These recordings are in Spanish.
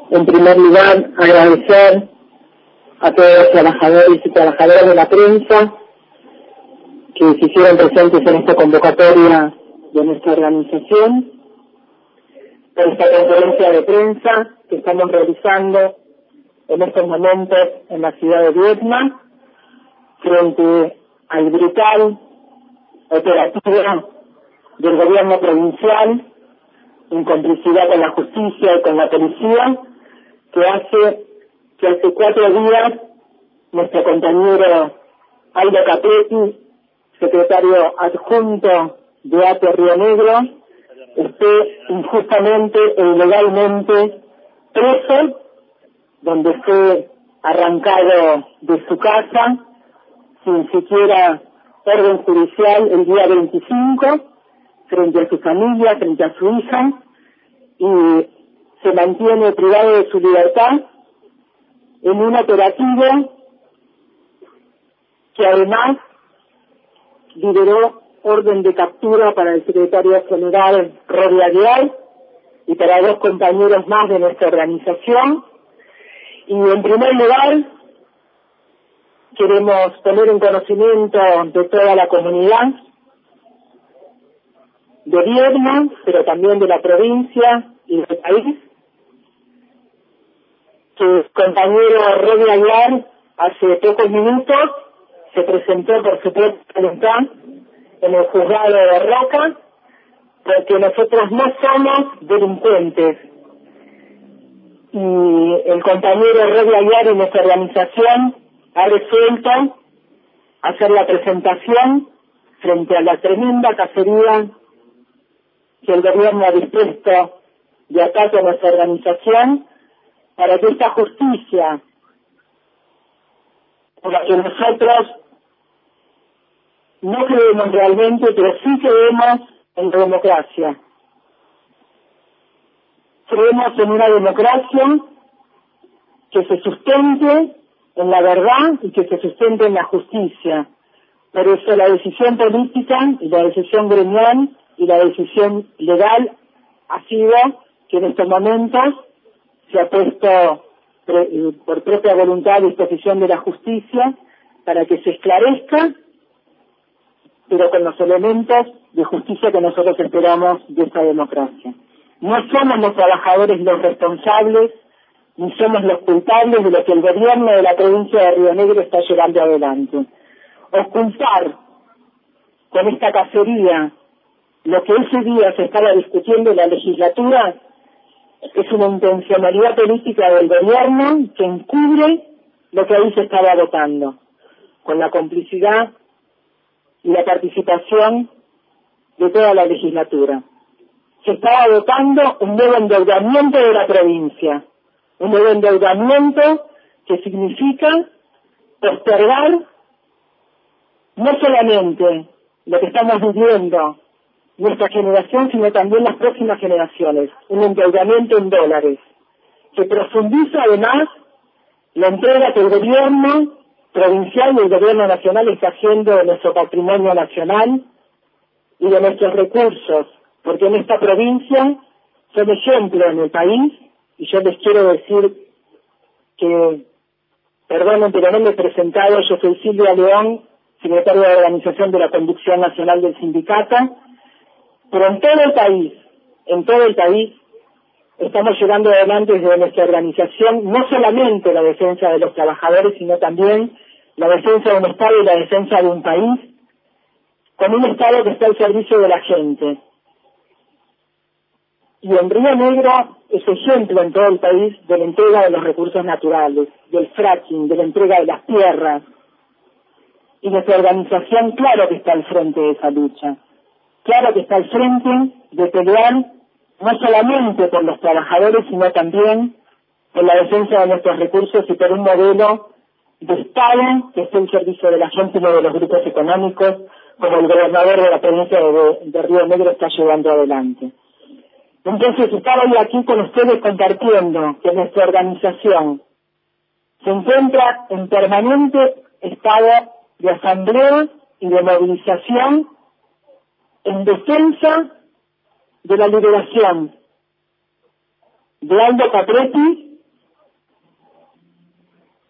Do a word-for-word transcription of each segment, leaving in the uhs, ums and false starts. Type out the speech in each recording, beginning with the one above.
En primer lugar, agradecer a todos los trabajadores y trabajadoras de la prensa que se hicieron presentes en esta convocatoria de nuestra organización, por esta conferencia de prensa que estamos realizando en estos momentos en la ciudad de Viedma, frente al brutal operativo del gobierno provincial, en complicidad con la justicia y con la policía, que hace que hace cuatro días nuestro compañero Aldo Capretti, secretario adjunto de A T E Río Negro, esté injustamente e ilegalmente preso, donde fue arrancado de su casa sin siquiera orden judicial el día veinticinco, frente a su familia, frente a su hija, y se mantiene privado de su libertad en un operativo que además liberó orden de captura para el secretario general Robbie Aguilar y para dos compañeros más de nuestra organización. Y en primer lugar, queremos poner en conocimiento de toda la comunidad de Viedma, pero también de la provincia y del país, que el compañero Robbie Aguilar hace pocos minutos se presentó por su propia voluntad en el juzgado de Roca, porque nosotros no somos delincuentes. Y el compañero Robbie Aguilar y nuestra organización ha resuelto hacer la presentación frente a la tremenda cacería que el gobierno ha dispuesto de ataque a nuestra organización, para que esta justicia, por la que nosotros no creemos realmente, pero sí creemos en la democracia. Creemos en una democracia que se sustente en la verdad y que se sustente en la justicia. Por eso la decisión política y la decisión gremial y la decisión legal ha sido que en estos momentos se ha puesto por propia voluntad a disposición de la justicia para que se esclarezca, pero con los elementos de justicia que nosotros esperamos de esta democracia. No somos los trabajadores los responsables, ni somos los culpables de lo que el gobierno de la provincia de Río Negro está llevando adelante. Ocultar con esta cacería lo que ese día se estaba discutiendo en la legislatura es una intencionalidad política del gobierno que encubre lo que ahí se estaba votando, con la complicidad y la participación de toda la legislatura. Se estaba votando un nuevo endeudamiento de la provincia, un nuevo endeudamiento que significa postergar no solamente lo que estamos viviendo nuestra generación, sino también las próximas generaciones, un endeudamiento en dólares, que profundiza además la entrega que el gobierno provincial y el gobierno nacional está haciendo de nuestro patrimonio nacional y de nuestros recursos, porque en esta provincia son ejemplo en el país, y yo les quiero decir que, perdonen, pero no me he presentado, yo soy Silvia León, secretaria de Organización de la Conducción Nacional del Sindicato, pero en todo el país, en todo el país, estamos llevando adelante desde nuestra organización no solamente la defensa de los trabajadores, sino también la defensa de un Estado y la defensa de un país, con un Estado que está al servicio de la gente. Y en Río Negro es ejemplo en todo el país de la entrega de los recursos naturales, del fracking, de la entrega de las tierras. Y nuestra organización, claro que está al frente de esa lucha. Claro que está al frente de pelear no solamente por los trabajadores, sino también por la defensa de nuestros recursos y por un modelo de Estado que esté al servicio de la gente y no de los grupos económicos, como el gobernador de la provincia de, de Río Negro está llevando adelante. Entonces, estar hoy aquí con ustedes compartiendo que nuestra organización se encuentra en permanente estado de asamblea y de movilización en defensa de la liberación de Aldo Capretti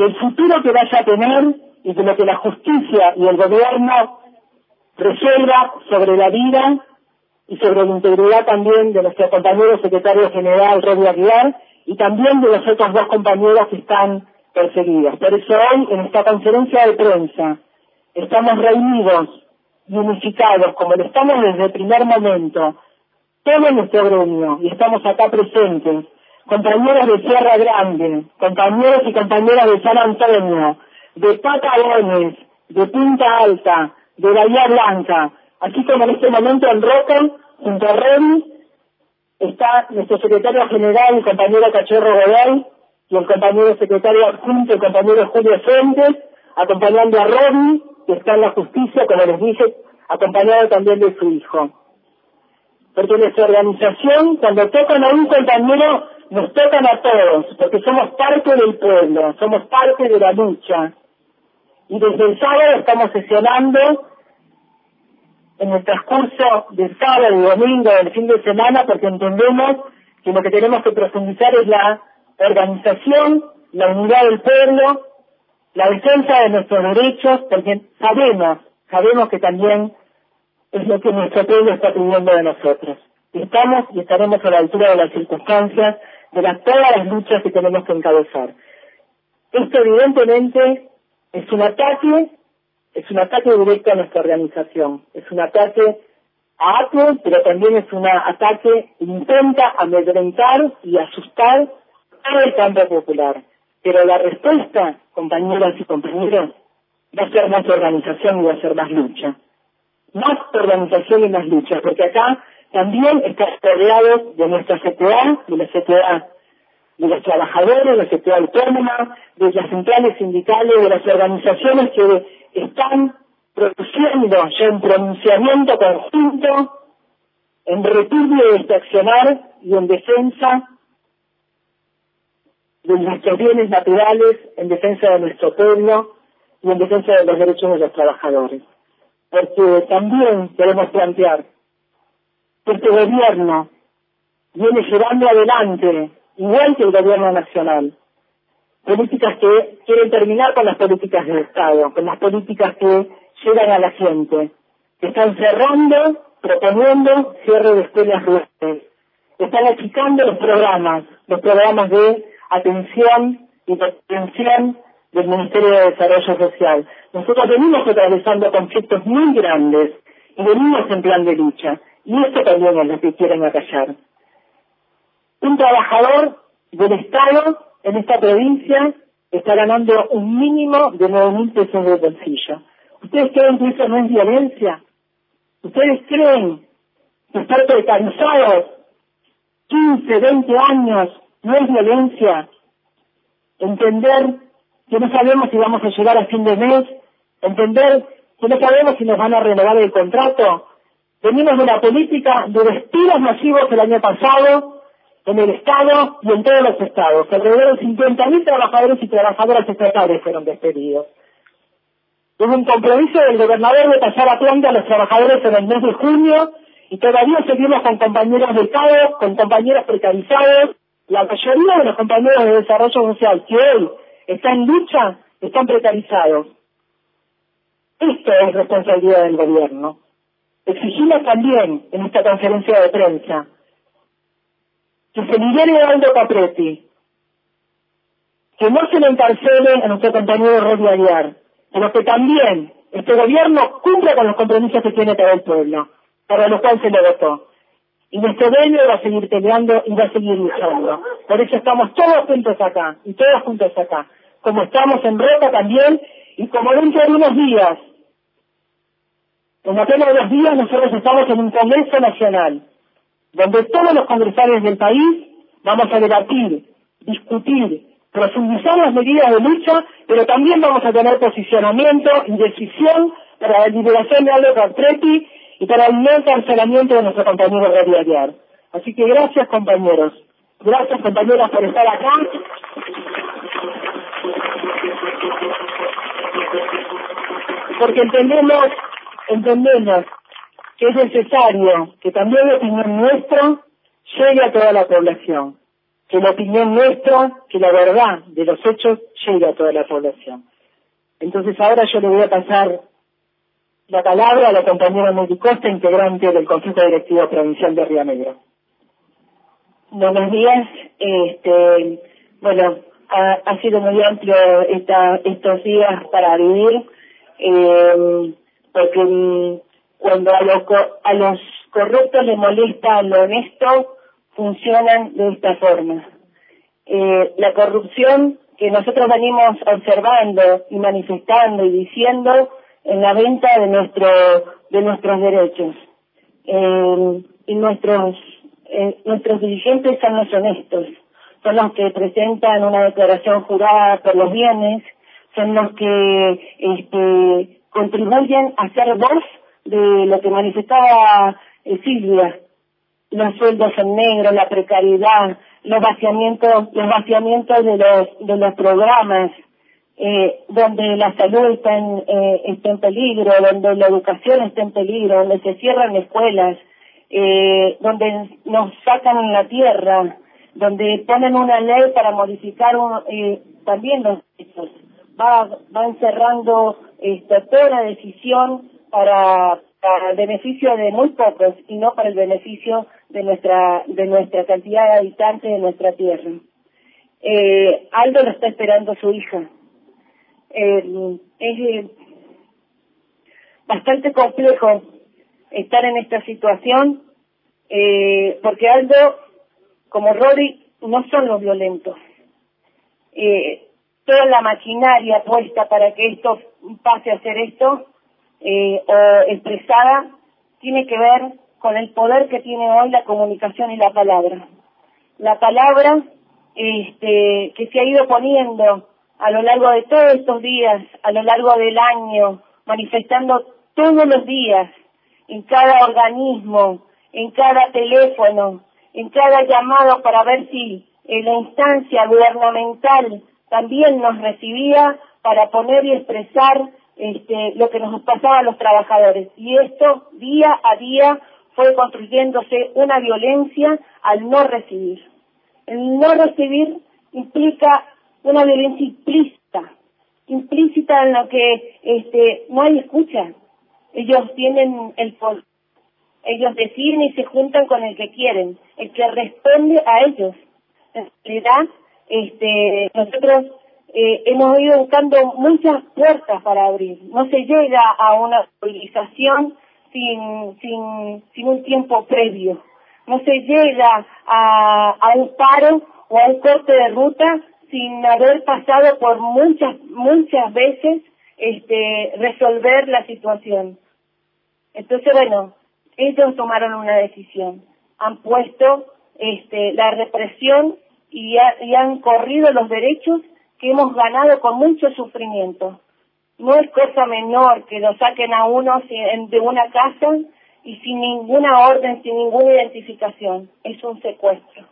del futuro que vaya a tener y de lo que la justicia y el gobierno resuelva sobre la vida y sobre la integridad también de nuestro compañero secretario general, Rodi Aguiar, y también de los otros dos compañeros que están perseguidos. Por eso hoy, en esta conferencia de prensa, estamos reunidos y unificados, como lo estamos desde el primer momento, todo nuestro gremio, y estamos acá presentes, compañeros de Sierra Grande, compañeros y compañeras de San Antonio, de Patagones, de Punta Alta, de Bahía Blanca, así como en este momento en Roca, junto a Rodi, está nuestro secretario general, el compañero Cachorro Godoy, y el compañero secretario adjunto, el compañero Julio Fuentes, acompañando a Rodi, que está en la justicia, como les dije, acompañado también de su hijo. Porque nuestra organización, cuando tocan a un compañero, nos tocan a todos, porque somos parte del pueblo, somos parte de la lucha. Y desde el sábado estamos sesionando en el transcurso del sábado y domingo, del fin de semana, porque entendemos que lo que tenemos que profundizar es la organización, la unidad del pueblo, la defensa de nuestros derechos, porque sabemos, sabemos que también es lo que nuestro pueblo está pidiendo de nosotros. Estamos y estaremos a la altura de las circunstancias, de las, todas las luchas que tenemos que encabezar. Esto evidentemente es un ataque, es un ataque directo a nuestra organización, es un ataque a Apple, pero también es un ataque que intenta amedrentar y asustar todo el campo popular. Pero la respuesta, compañeras y compañeros, va a ser más organización y va a ser más lucha. Más organización y más lucha, porque acá también está rodeado de nuestra C T A, de la C T A de los trabajadores, de la C T A autónoma, de las centrales sindicales, de las organizaciones que están produciendo ya un pronunciamiento conjunto en repudio de este accionar y en defensa de nuestros bienes naturales, en defensa de nuestro pueblo y en defensa de los derechos de los trabajadores. Porque también queremos plantear que este gobierno viene llevando adelante, igual que el gobierno nacional, políticas que quieren terminar con las políticas del Estado, con las políticas que llegan a la gente, que están cerrando, proponiendo cierre de escuelas rurales, que están achicando los programas, los programas de atención y prevención del Ministerio de Desarrollo Social. Nosotros venimos atravesando conflictos muy grandes y venimos en plan de lucha, y esto también es lo que quieren acallar. Un trabajador del Estado en esta provincia está ganando un mínimo de nueve mil pesos de bolsillo. ¿Ustedes creen que eso no es violencia? ¿Ustedes creen que estar precarizados quince, veinte años no es violencia? Entender que no sabemos si vamos a llegar a fin de mes, entender que no sabemos si nos van a renovar el contrato. Venimos de una política de despidos masivos el año pasado en el Estado y en todos los estados. Alrededor de cincuenta mil trabajadores y trabajadoras estatales fueron despedidos. Hubo un compromiso del gobernador de pasar a planta a los trabajadores en el mes de junio y todavía seguimos con compañeros becados, con compañeros precarizados. La mayoría de los compañeros de desarrollo social que hoy están en lucha están precarizados. Esto es responsabilidad del gobierno. Exigimos también en esta conferencia de prensa que se libere a Aldo Capretti, que no se le encarcele a nuestro compañero Rodi Aguiar, pero que también este gobierno cumpla con los compromisos que tiene para el pueblo, para los cuales se le votó. Y nuestro gremio va a seguir peleando y va a seguir luchando. Por eso estamos todos juntos acá, y todos juntos acá, como estamos en Roca también, y como dentro de unos días, en apenas dos días nosotros estamos en un Congreso Nacional, donde todos los congresales del país vamos a debatir, discutir, profundizar las medidas de lucha, pero también vamos a tener posicionamiento y decisión para la liberación de Aldo Capretti y para el no encarcelamiento de nuestro compañero Rodi Aguiar. Así que gracias, compañeros. Gracias, compañeras, por estar acá. Porque entendemos, entendemos que es necesario que también la opinión nuestra llegue a toda la población, que la opinión nuestra, que la verdad de los hechos llegue a toda la población. Entonces ahora yo le voy a pasar la palabra a la compañera Meli Costa, integrante del Consejo Directivo Provincial de Río Negro. Buenos días. Este, bueno, ha, ha sido muy amplio esta, estos días para vivir, eh, porque um, cuando a los, a los corruptos les molesta lo honesto, funcionan de esta forma. Eh, la corrupción que nosotros venimos observando y manifestando y diciendo en la venta de nuestro de nuestros derechos. Eh, y nuestros eh, nuestros dirigentes son los honestos, son los que presentan una declaración jurada por los bienes, son los que este, contribuyen a ser voz de lo que manifestaba eh, Silvia, los sueldos en negro, la precariedad, los vaciamientos, los vaciamientos de los de los programas, eh, donde la salud está en, eh, está en peligro, donde la educación está en peligro, donde se cierran escuelas, eh, donde nos sacan la tierra, donde ponen una ley para modificar un, eh, también los derechos. Va, va encerrando esta, toda la decisión para, para el beneficio de muy pocos y no para el beneficio de nuestra de nuestra cantidad de habitantes de nuestra tierra. Eh, Aldo lo está esperando su hija. Eh, es eh, bastante complejo estar en esta situación, eh, porque Aldo, como Rory, no son los violentos. Eh, toda la maquinaria puesta para que esto pase a ser esto, eh, o expresada, tiene que ver con el poder que tiene hoy la comunicación y la palabra. La palabra este, que se ha ido poniendo a lo largo de todos estos días, a lo largo del año, manifestando todos los días, en cada organismo, en cada teléfono, en cada llamado para ver si eh, la instancia gubernamental también nos recibía para poner y expresar este, lo que nos pasaba a los trabajadores. Y esto, día a día, fue construyéndose una violencia al no recibir. El no recibir implica una violencia implícita, implícita en la que este, no hay escucha. Ellos tienen el poder, ellos deciden y se juntan con el que quieren, el que responde a ellos. En realidad, este, nosotros eh, hemos ido buscando muchas puertas para abrir. No se llega a una movilización sin, sin, sin un tiempo previo. No se llega a, a un paro o a un corte de ruta sin haber pasado por muchas, muchas veces este, resolver la situación. Entonces, bueno, ellos tomaron una decisión. Han puesto este, la represión y, ha, y han corrido los derechos que hemos ganado con mucho sufrimiento. No es cosa menor que lo saquen a uno de una casa y sin ninguna orden, sin ninguna identificación. Es un secuestro.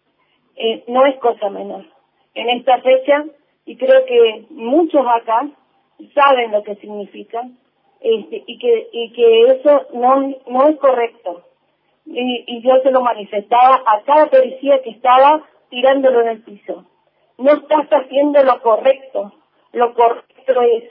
Eh, no es cosa menor. En esta fecha, y creo que muchos acá saben lo que significa, este, y que y que eso no, no es correcto. Y, y yo se lo manifestaba a cada policía que estaba tirándolo en el piso. No estás haciendo lo correcto. Lo correcto es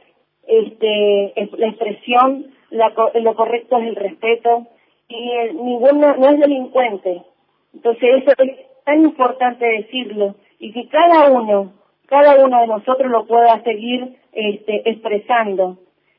este es la expresión, la, lo correcto es el respeto, y el, ninguno no es delincuente. Entonces eso es tan importante decirlo, y que cada uno, cada uno de nosotros lo pueda seguir este, expresando.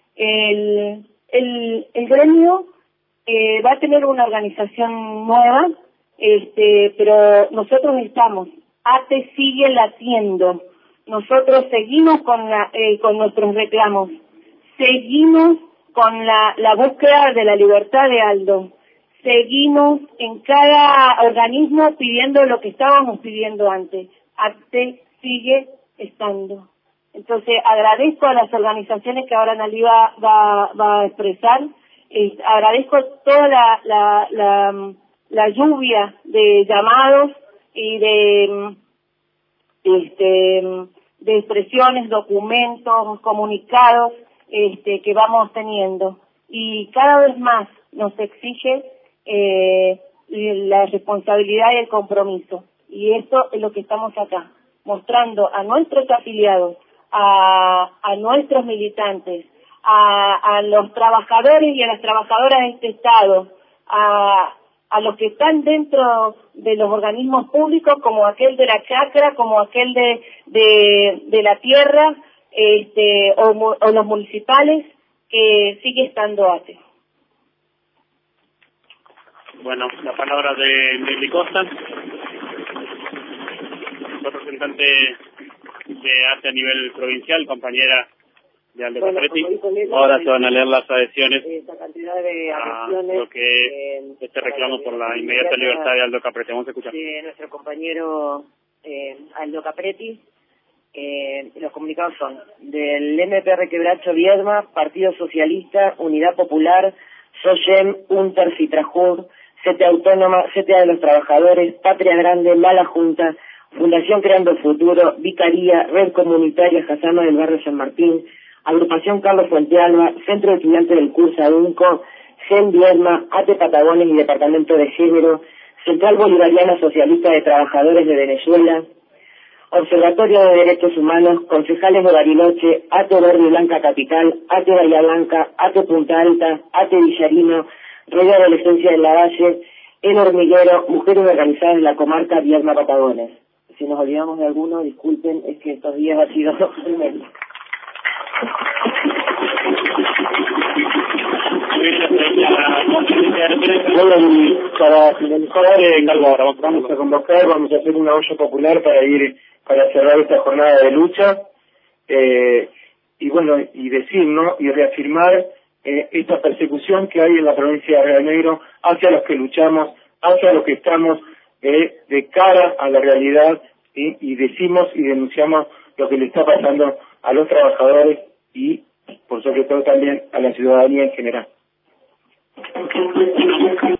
El, el, el gremio eh, va a tener una organización nueva, este, pero nosotros estamos, A T E sigue latiendo, nosotros seguimos con la, eh, con nuestros reclamos, seguimos con la, la búsqueda de la libertad de Aldo, seguimos en cada organismo pidiendo lo que estábamos pidiendo antes. A T E sigue estando. Entonces agradezco a las organizaciones que ahora Nalí va, va, va a expresar, eh, agradezco toda la, la, la, la lluvia de llamados y de este de expresiones, documentos, comunicados este, que vamos teniendo, y cada vez más nos exige eh, la responsabilidad y el compromiso. Y esto es lo que estamos acá, mostrando a nuestros afiliados, a, a nuestros militantes, a, a los trabajadores y a las trabajadoras de este Estado, a, a los que están dentro de los organismos públicos, como aquel de la chacra, como aquel de, de, de la tierra, este, o, o los municipales, que sigue estando A T E. Bueno, la palabra de Nelly Costa, representante de A T E a nivel provincial, compañera de Aldo bueno, Capretti. Ahora se van a leer las adhesiones esa cantidad de a lo que eh, este reclamo por la inmediata libertad de Aldo Capretti. Vamos a escuchar. De nuestro compañero eh, Aldo Capretti. Eh, los comunicados son del M P R Quebracho Viedma, Partido Socialista, Unidad Popular, SOYEM, UNTER, Citrajur, C T A Autónoma, C T A de los Trabajadores, Patria Grande, Mala Junta, Fundación Creando Futuro, Vicaría, Red Comunitaria Jasama del Barrio San Martín, Agrupación Carlos Fuentealba, Centro de Estudiantes del Curso ADUNCO, GEN Viedma, A T E Patagones y Departamento de Género, Central Bolivariana Socialista de Trabajadores de Venezuela, Observatorio de Derechos Humanos, Concejales de Bariloche, A T E Verde y Blanca Capital, A T E Bahía Blanca, A T E Punta Alta, A T E Villarino, Red de Adolescencia de la Valle, El Hormiguero, Mujeres Organizadas de la Comarca Viedma Patagones. Si nos olvidamos de alguno, disculpen, es que estos días ha sido tremendo. Bueno, para finalizar, eh, vamos a convocar, vamos a hacer una olla popular para ir, para cerrar esta jornada de lucha, eh, y bueno, y decir, ¿no?, y reafirmar eh, esta persecución que hay en la provincia de Río Negro hacia los que luchamos, hacia los que estamos eh, de cara a la realidad, ¿sí? Y decimos y denunciamos lo que le está pasando a los trabajadores y, por sobre todo, también a la ciudadanía en general.